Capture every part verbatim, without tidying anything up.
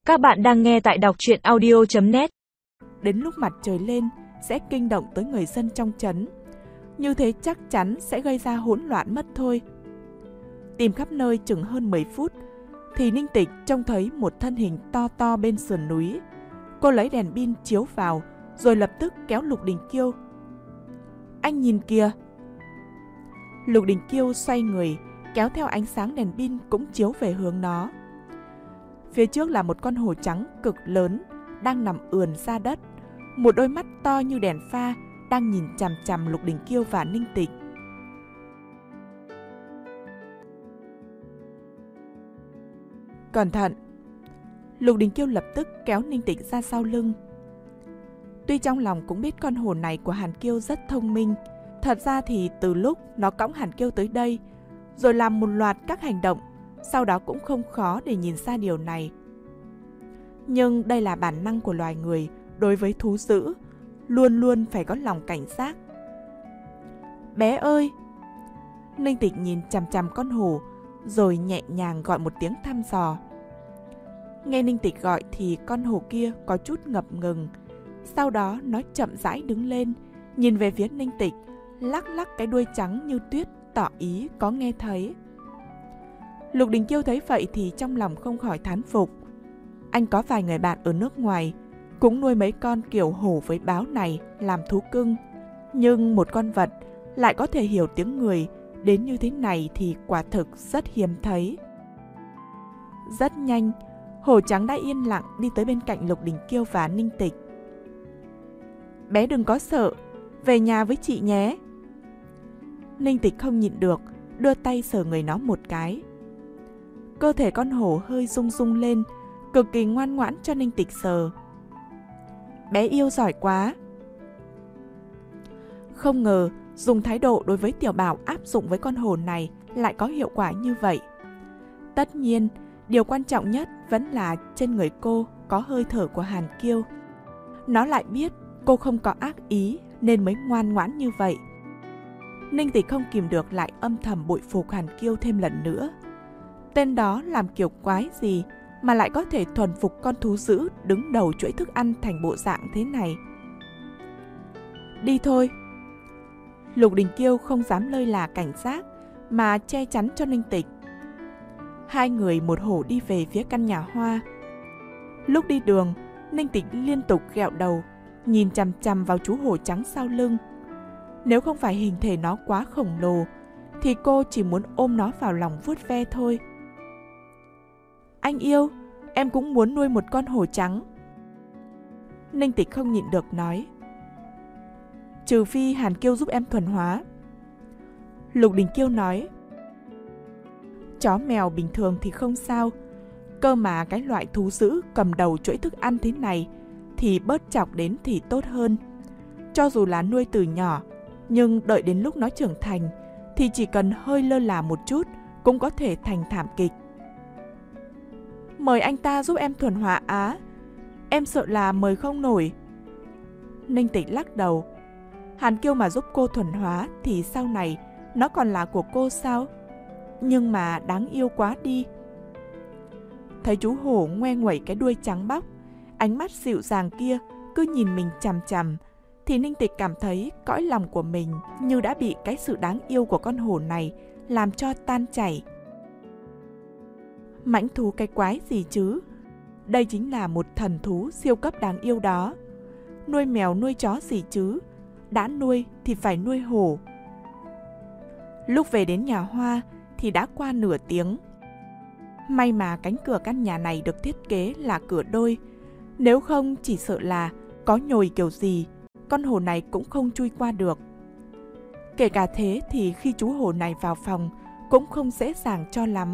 Các bạn đang nghe tại đọc truyện audio chấm net. Đến lúc mặt trời lên sẽ kinh động tới người dân trong trấn. Như thế chắc chắn sẽ gây ra hỗn loạn mất thôi. Tìm khắp nơi chừng hơn mười phút thì Ninh Tịch trông thấy một thân hình to to bên sườn núi. Cô lấy đèn pin chiếu vào rồi lập tức kéo Lục Đình Kiêu. Anh nhìn kìa. Lục Đình Kiêu xoay người kéo theo ánh sáng đèn pin cũng chiếu về hướng nó. Phía trước là một con hổ trắng cực lớn đang nằm ườn ra đất. Một đôi mắt to như đèn pha đang nhìn chằm chằm Lục Đình Kiêu và Ninh Tịch. Cẩn thận! Lục Đình Kiêu lập tức kéo Ninh Tịch ra sau lưng. Tuy trong lòng cũng biết con hổ này của Hàn Kiêu rất thông minh, thật ra thì từ lúc nó cõng Hàn Kiêu tới đây, rồi làm một loạt các hành động, sau đó cũng không khó để nhìn ra điều này. Nhưng đây là bản năng của loài người đối với thú dữ, luôn luôn phải có lòng cảnh giác. Bé ơi! Ninh Tịch nhìn chằm chằm con hổ, rồi nhẹ nhàng gọi một tiếng thăm dò. Nghe Ninh Tịch gọi thì con hổ kia có chút ngập ngừng. Sau đó nó chậm rãi đứng lên, nhìn về phía Ninh Tịch, lắc lắc cái đuôi trắng như tuyết, tỏ ý có nghe thấy. Lục Đình Kiêu thấy vậy thì trong lòng không khỏi thán phục. Anh có vài người bạn ở nước ngoài cũng nuôi mấy con kiểu hổ với báo này làm thú cưng, nhưng một con vật lại có thể hiểu tiếng người đến như thế này thì quả thực rất hiếm thấy. Rất nhanh, hổ trắng đã yên lặng đi tới bên cạnh Lục Đình Kiêu và Ninh Tịch. Bé đừng có sợ, về nhà với chị nhé. Ninh Tịch không nhịn được, đưa tay sờ người nó một cái. Cơ thể con hổ hơi rung rung lên, cực kỳ ngoan ngoãn cho Ninh Tịch sờ. Bé yêu giỏi quá. Không ngờ dùng thái độ đối với tiểu bảo áp dụng với con hổ này lại có hiệu quả như vậy. Tất nhiên, điều quan trọng nhất vẫn là trên người cô có hơi thở của Hàn Kiêu. Nó lại biết cô không có ác ý nên mới ngoan ngoãn như vậy. Ninh Tịch không kìm được lại âm thầm bội phục Hàn Kiêu thêm lần nữa. Tên đó làm kiểu quái gì mà lại có thể thuần phục con thú dữ đứng đầu chuỗi thức ăn thành bộ dạng thế này. Đi thôi. Lục Đình Kiêu không dám lơi là cảnh giác mà che chắn cho Ninh Tịch. Hai người một hổ đi về phía căn nhà hoa. Lúc đi đường, Ninh Tịch liên tục ghẹo đầu, nhìn chằm chằm vào chú hổ trắng sau lưng. Nếu không phải hình thể nó quá khổng lồ, thì cô chỉ muốn ôm nó vào lòng vuốt ve thôi. Anh yêu, em cũng muốn nuôi một con hổ trắng. Ninh Tịch không nhịn được nói. Trừ phi Hàn Kiêu giúp em thuần hóa. Lục Đình Kiêu nói. Chó mèo bình thường thì không sao, cơ mà cái loại thú dữ cầm đầu chuỗi thức ăn thế này thì bớt chọc đến thì tốt hơn. Cho dù là nuôi từ nhỏ, nhưng đợi đến lúc nó trưởng thành thì chỉ cần hơi lơ là một chút cũng có thể thành thảm kịch. Mời anh ta giúp em thuần hóa á. Em sợ là mời không nổi. Ninh Tịch lắc đầu. Hàn Kiêu mà giúp cô thuần hóa thì sau này nó còn là của cô sao? Nhưng mà đáng yêu quá đi. Thấy chú hổ ngoe nguẩy cái đuôi trắng bóc, ánh mắt dịu dàng kia cứ nhìn mình chằm chằm, thì Ninh Tịch cảm thấy cõi lòng của mình như đã bị cái sự đáng yêu của con hổ này làm cho tan chảy. Mãnh thú cái quái gì chứ? Đây chính là một thần thú siêu cấp đáng yêu đó. Nuôi mèo nuôi chó gì chứ? Đã nuôi thì phải nuôi hổ. Lúc về đến nhà hoa thì đã qua nửa tiếng. May mà cánh cửa căn nhà này được thiết kế là cửa đôi, nếu không chỉ sợ là có nhồi kiểu gì, con hổ này cũng không chui qua được. Kể cả thế thì khi chú hổ này vào phòng cũng không dễ dàng cho lắm.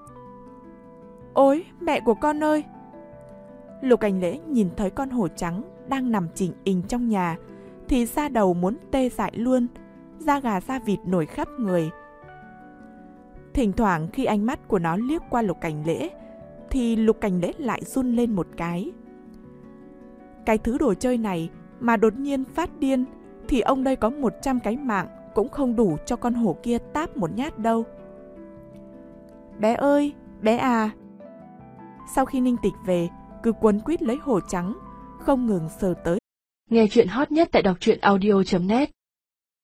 Ôi, mẹ của con ơi! Lục Cảnh Lễ nhìn thấy con hổ trắng đang nằm chỉnh ình trong nhà thì da đầu muốn tê dại luôn, da gà da vịt nổi khắp người. Thỉnh thoảng khi ánh mắt của nó liếc qua Lục Cảnh Lễ thì Lục Cảnh Lễ lại run lên một cái. Cái thứ đồ chơi này mà đột nhiên phát điên thì ông đây có một trăm cái mạng cũng không đủ cho con hổ kia táp một nhát đâu. Bé ơi, bé à! Sau khi Ninh Tịch về cứ quấn quýt lấy hổ trắng, không ngừng sờ tới. Nghe chuyện hot nhất tại đọc truyện audio chấm net.